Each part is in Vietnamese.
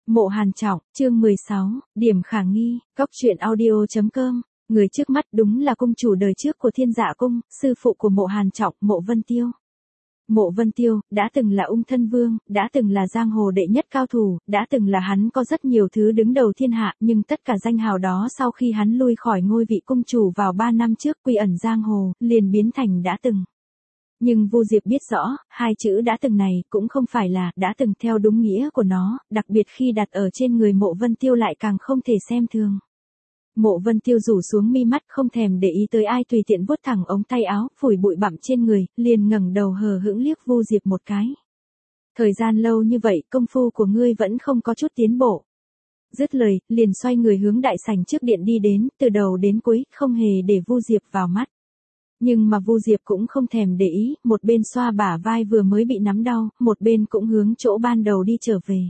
Mộ Hàn Trọng, chương 16, điểm khả nghi, Cóc truyện audio.com. Người trước mắt đúng là cung chủ đời trước của Thiên Dạ Cung, sư phụ của Mộ Hàn Trọng, Mộ Vân Tiêu. Mộ Vân Tiêu, đã từng là ung thân vương, đã từng là giang hồ đệ nhất cao thủ, đã từng là hắn có rất nhiều thứ đứng đầu thiên hạ, nhưng tất cả danh hào đó sau khi hắn lui khỏi ngôi vị cung chủ vào 3 năm trước quy ẩn giang hồ, liền biến thành đã từng. Nhưng Vu Diệp biết rõ, hai chữ đã từng này cũng không phải là đã từng theo đúng nghĩa của nó, đặc biệt khi đặt ở trên người Mộ Vân Tiêu lại càng không thể xem thường. Mộ Vân Tiêu rủ xuống mi mắt không thèm để ý tới ai, tùy tiện vuốt thẳng ống tay áo, phủi bụi bặm trên người, liền ngẩng đầu hờ hững liếc Vu Diệp một cái. Thời gian lâu như vậy, công phu của ngươi vẫn không có chút tiến bộ. Dứt lời, liền xoay người hướng đại sảnh trước điện đi đến, từ đầu đến cuối, không hề để Vu Diệp vào mắt. Nhưng mà Vu Diệp cũng không thèm để ý, một bên xoa bả vai vừa mới bị nắm đau, một bên cũng hướng chỗ ban đầu đi trở về.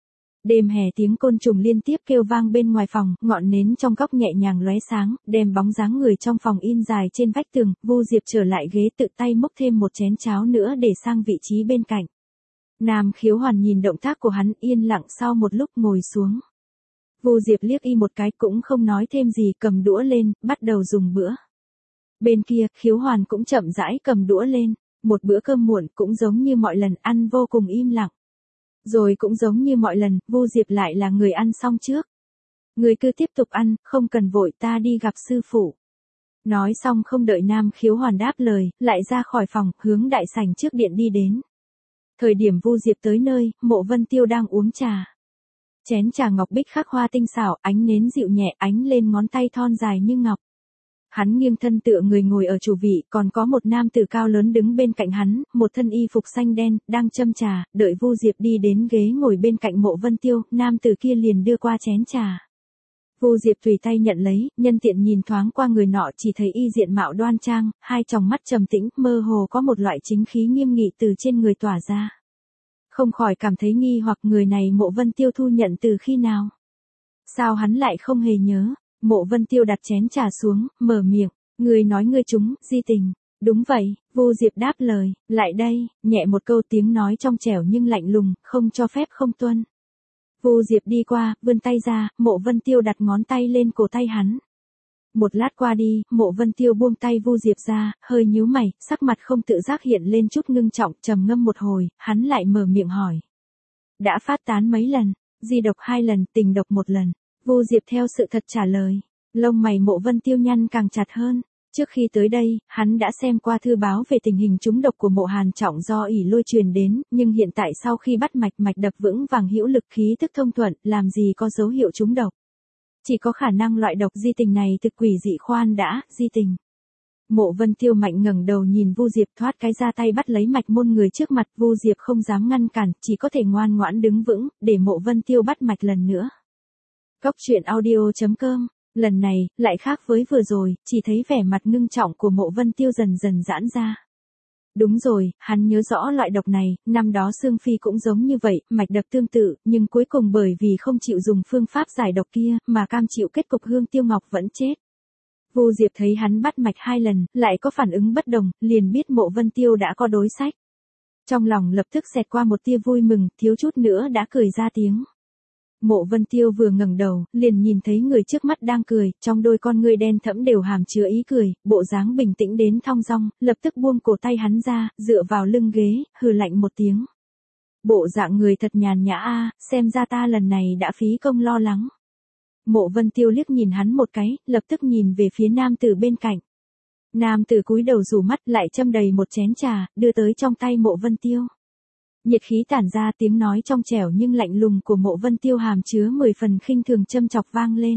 Đêm hè tiếng côn trùng liên tiếp kêu vang bên ngoài phòng, ngọn nến trong góc nhẹ nhàng lóe sáng, đem bóng dáng người trong phòng in dài trên vách tường. Vu Diệp trở lại ghế tự tay múc thêm một chén cháo nữa để sang vị trí bên cạnh. Nam Khiếu Hoàn nhìn động tác của hắn, yên lặng sau một lúc ngồi xuống. Vu Diệp liếc y một cái cũng không nói thêm gì, cầm đũa lên, bắt đầu dùng bữa. Bên kia, Khiếu Hoàn cũng chậm rãi cầm đũa lên, một bữa cơm muộn cũng giống như mọi lần, ăn vô cùng im lặng. Rồi cũng giống như mọi lần, Vu Diệp lại là người ăn xong trước. Người cứ tiếp tục ăn, không cần vội, ta đi gặp sư phụ. Nói xong không đợi Nam Khiếu Hoàn đáp lời, lại ra khỏi phòng, hướng đại sảnh trước điện đi đến. Thời điểm Vu Diệp tới nơi, Mộ Vân Tiêu đang uống trà. Chén trà ngọc bích khắc hoa tinh xảo, ánh nến dịu nhẹ ánh lên ngón tay thon dài như ngọc. Hắn nghiêng thân tựa người ngồi ở chủ vị, còn có một nam tử cao lớn đứng bên cạnh hắn, một thân y phục xanh đen, đang châm trà, đợi Vu Diệp đi đến ghế ngồi bên cạnh Mộ Vân Tiêu, nam tử kia liền đưa qua chén trà. Vu Diệp tùy tay nhận lấy, nhân tiện nhìn thoáng qua người nọ, chỉ thấy y diện mạo đoan trang, hai tròng mắt trầm tĩnh, mơ hồ có một loại chính khí nghiêm nghị từ trên người tỏa ra. Không khỏi cảm thấy nghi hoặc, người này Mộ Vân Tiêu thu nhận từ khi nào? Sao hắn lại không hề nhớ? Mộ Vân Tiêu đặt chén trà xuống, mở miệng, người nói ngươi chúng, di tình. Đúng vậy, Vu Diệp đáp lời, lại đây, nhẹ một câu, tiếng nói trong trẻo nhưng lạnh lùng, không cho phép không tuân. Vu Diệp đi qua, vươn tay ra, Mộ Vân Tiêu đặt ngón tay lên cổ tay hắn. Một lát qua đi, Mộ Vân Tiêu buông tay Vu Diệp ra, hơi nhíu mày, sắc mặt không tự giác hiện lên chút ngưng trọng, trầm ngâm một hồi, hắn lại mở miệng hỏi. Đã phát tán mấy lần, di độc 2 lần, tình độc 1 lần. Vu Diệp theo sự thật trả lời, lông mày Mộ Vân Tiêu nhăn càng chặt hơn. Trước khi tới đây, hắn đã xem qua thư báo về tình hình trúng độc của Mộ Hàn Trọng do ỷ lôi truyền đến, nhưng hiện tại sau khi bắt mạch đập vững vàng hữu lực, khí tức thông thuận, làm gì có dấu hiệu trúng độc. Chỉ có khả năng loại độc di tình này thực quỷ dị. Khoan đã, di tình. Mộ Vân Tiêu mạnh ngẩng đầu nhìn Vu Diệp, thoát cái ra tay bắt lấy mạch môn người trước mặt. Vu Diệp không dám ngăn cản, chỉ có thể ngoan ngoãn đứng vững, để Mộ Vân Tiêu bắt mạch lần nữa. Cóc truyện audio.com, lần này, lại khác với vừa rồi, chỉ thấy vẻ mặt ngưng trọng của Mộ Vân Tiêu dần dần giãn ra. Đúng rồi, hắn nhớ rõ loại độc này, năm đó Sương Phi cũng giống như vậy, mạch đập tương tự, nhưng cuối cùng bởi vì không chịu dùng phương pháp giải độc kia, mà cam chịu kết cục Hương Tiêu Ngọc vẫn chết. Vu Diệp thấy hắn bắt mạch 2 lần, lại có phản ứng bất đồng, liền biết Mộ Vân Tiêu đã có đối sách. Trong lòng lập tức xẹt qua một tia vui mừng, thiếu chút nữa đã cười ra tiếng. Mộ Vân Tiêu vừa ngẩng đầu, liền nhìn thấy người trước mắt đang cười, trong đôi con ngươi đen thẫm đều hàm chứa ý cười, bộ dáng bình tĩnh đến thong dong, lập tức buông cổ tay hắn ra, dựa vào lưng ghế, hừ lạnh một tiếng. Bộ dạng người thật nhàn nhã a, xem ra ta lần này đã phí công lo lắng. Mộ Vân Tiêu liếc nhìn hắn một cái, lập tức nhìn về phía nam tử bên cạnh. Nam tử cúi đầu rủ mắt, lại châm đầy một chén trà, đưa tới trong tay Mộ Vân Tiêu. Nhiệt khí tản ra, tiếng nói trong trẻo nhưng lạnh lùng của Mộ Vân Tiêu hàm chứa 10 phần khinh thường châm chọc vang lên.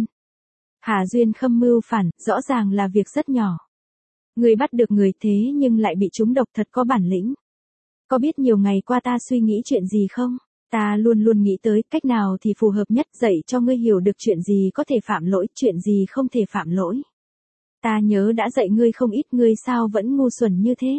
Hà duyên khâm mưu phản, rõ ràng là việc rất nhỏ. Người bắt được người thế nhưng lại bị trúng độc, thật có bản lĩnh. Có biết nhiều ngày qua ta suy nghĩ chuyện gì không? Ta luôn luôn nghĩ tới cách nào thì phù hợp nhất, dạy cho ngươi hiểu được chuyện gì có thể phạm lỗi, chuyện gì không thể phạm lỗi. Ta nhớ đã dạy ngươi không ít, ngươi sao vẫn ngu xuẩn như thế?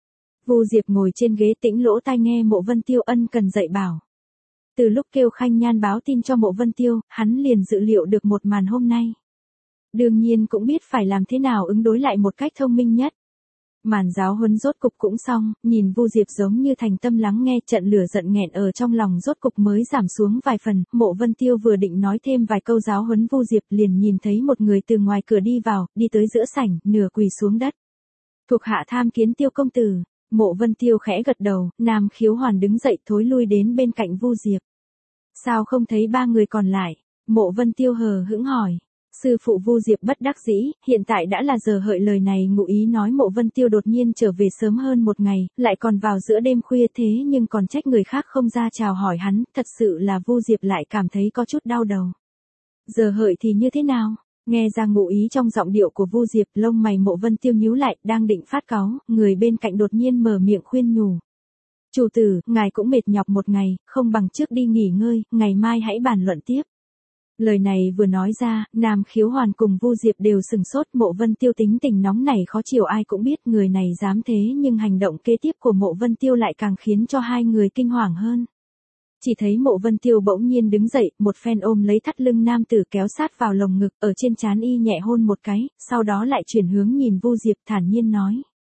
Vu Diệp ngồi trên ghế tĩnh lỗ tai nghe Mộ Vân Tiêu ân cần dạy bảo. Từ lúc kêu Khanh Nhan báo tin cho Mộ Vân Tiêu, hắn liền dự liệu được một màn hôm nay. Đương nhiên cũng biết phải làm thế nào ứng đối lại một cách thông minh nhất. Màn giáo huấn rốt cục cũng xong, nhìn Vu Diệp giống như thành tâm lắng nghe, trận lửa giận nghẹn ở trong lòng rốt cục mới giảm xuống vài phần. Mộ Vân Tiêu vừa định nói thêm vài câu giáo huấn Vu Diệp liền nhìn thấy một người từ ngoài cửa đi vào, đi tới giữa sảnh, nửa quỳ xuống đất. Thuộc hạ tham kiến Tiêu công tử. Mộ Vân Tiêu khẽ gật đầu, Nam Khiếu Hoàn đứng dậy thối lui đến bên cạnh Vu Diệp. Sao không thấy ba người còn lại? Mộ Vân Tiêu hờ hững hỏi. Sư phụ Vu Diệp bất đắc dĩ, hiện tại đã là giờ hợi, lời này ngụ ý nói Mộ Vân Tiêu đột nhiên trở về sớm hơn một ngày, lại còn vào giữa đêm khuya thế nhưng còn trách người khác không ra chào hỏi hắn, thật sự là Vu Diệp lại cảm thấy có chút đau đầu. Giờ hợi thì như thế nào? Nghe ra ngụ ý trong giọng điệu của Vu Diệp, lông mày Mộ Vân Tiêu nhíu lại, đang định phát cáu, người bên cạnh đột nhiên mở miệng khuyên nhủ. Chủ tử, ngài cũng mệt nhọc một ngày, không bằng trước đi nghỉ ngơi, ngày mai hãy bàn luận tiếp. Lời này vừa nói ra, Nam Khiếu Hoàn cùng Vu Diệp đều sừng sốt. Mộ Vân Tiêu tính tình nóng nảy khó chịu, ai cũng biết người này dám thế, nhưng hành động kế tiếp của Mộ Vân Tiêu lại càng khiến cho hai người kinh hoàng hơn. Chỉ thấy Mộ Vân Tiêu bỗng nhiên đứng dậy, một phen ôm lấy thắt lưng nam tử kéo sát vào lồng ngực, ở trên trán y nhẹ hôn một cái, sau đó lại chuyển hướng nhìn Vu Diệp thản nhiên nói.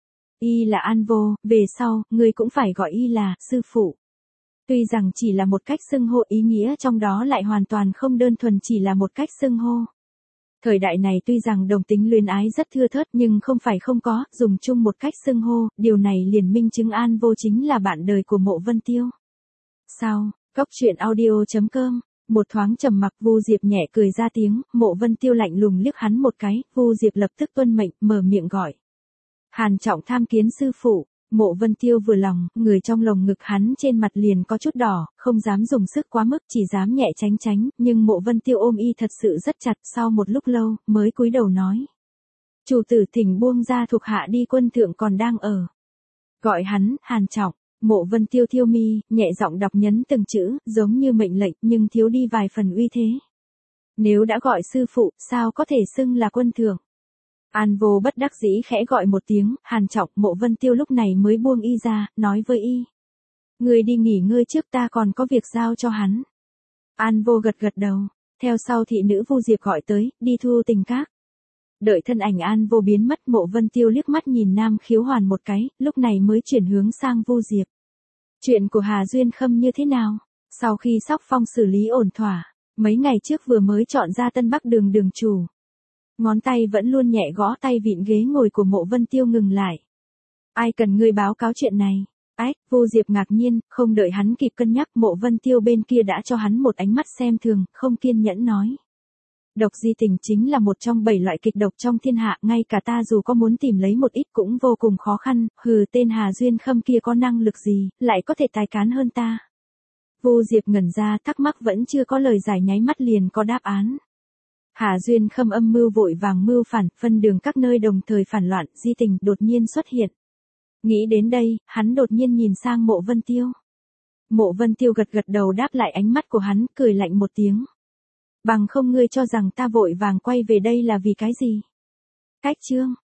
Y là An Vô, về sau, ngươi cũng phải gọi y là sư phụ. Tuy rằng chỉ là một cách xưng hô, ý nghĩa trong đó lại hoàn toàn không đơn thuần chỉ là một cách xưng hô. Thời đại này tuy rằng đồng tính luyến ái rất thưa thớt nhưng không phải không có, dùng chung một cách xưng hô, điều này liền minh chứng An Vô chính là bạn đời của Mộ Vân Tiêu. Sau, Cốc truyện audio.com, một thoáng trầm mặc, Vu Diệp nhẹ cười ra tiếng, Mộ Vân Tiêu lạnh lùng liếc hắn một cái, Vu Diệp lập tức tuân mệnh, mở miệng gọi. Hàn Trọng tham kiến sư phụ. Mộ Vân Tiêu vừa lòng, người trong lồng ngực hắn trên mặt liền có chút đỏ, không dám dùng sức quá mức, chỉ dám nhẹ tránh tránh, nhưng Mộ Vân Tiêu ôm y thật sự rất chặt, sau một lúc lâu, mới cúi đầu nói. Chủ tử thỉnh buông ra, thuộc hạ đi, quân thượng còn đang ở. Gọi hắn, Hàn Trọng. Mộ Vân Tiêu thiêu mi, nhẹ giọng đọc nhấn từng chữ, giống như mệnh lệnh, nhưng thiếu đi vài phần uy thế. Nếu đã gọi sư phụ, sao có thể xưng là quân thượng? An Vô bất đắc dĩ khẽ gọi một tiếng, Hàn Trọng. Mộ Vân Tiêu lúc này mới buông y ra, nói với y. Người đi nghỉ ngơi trước, ta còn có việc giao cho hắn. An Vô gật gật đầu, theo sau thị nữ Vu Diệp gọi tới, đi thu tình các. Đợi thân ảnh An Vô biến mất, Mộ Vân Tiêu liếc mắt nhìn Nam Khiếu Hoàn một cái, lúc này mới chuyển hướng sang Vu Diệp. Chuyện của Hà Duyên Khâm như thế nào? Sau khi Sóc Phong xử lý ổn thỏa, mấy ngày trước vừa mới chọn ra Tân Bắc đường đường chủ. Ngón tay vẫn luôn nhẹ gõ tay vịn ghế ngồi của Mộ Vân Tiêu ngừng lại. Ai cần ngươi báo cáo chuyện này? Ách, Vu Diệp ngạc nhiên, không đợi hắn kịp cân nhắc, Mộ Vân Tiêu bên kia đã cho hắn một ánh mắt xem thường, không kiên nhẫn nói. Độc di tình chính là một trong 7 loại kịch độc trong thiên hạ, ngay cả ta dù có muốn tìm lấy một ít cũng vô cùng khó khăn, hừ, tên Hà Duyên Khâm kia có năng lực gì, lại có thể tài cán hơn ta. Vu Diệp ngẩn ra, thắc mắc vẫn chưa có lời giải, nháy mắt liền có đáp án. Hà Duyên Khâm âm mưu vội vàng mưu phản, phân đường các nơi đồng thời phản loạn, di tình đột nhiên xuất hiện. Nghĩ đến đây, hắn đột nhiên nhìn sang Mộ Vân Tiêu. Mộ Vân Tiêu gật gật đầu đáp lại ánh mắt của hắn, cười lạnh một tiếng. Bằng không ngươi cho rằng ta vội vàng quay về đây là vì cái gì? Cách chương.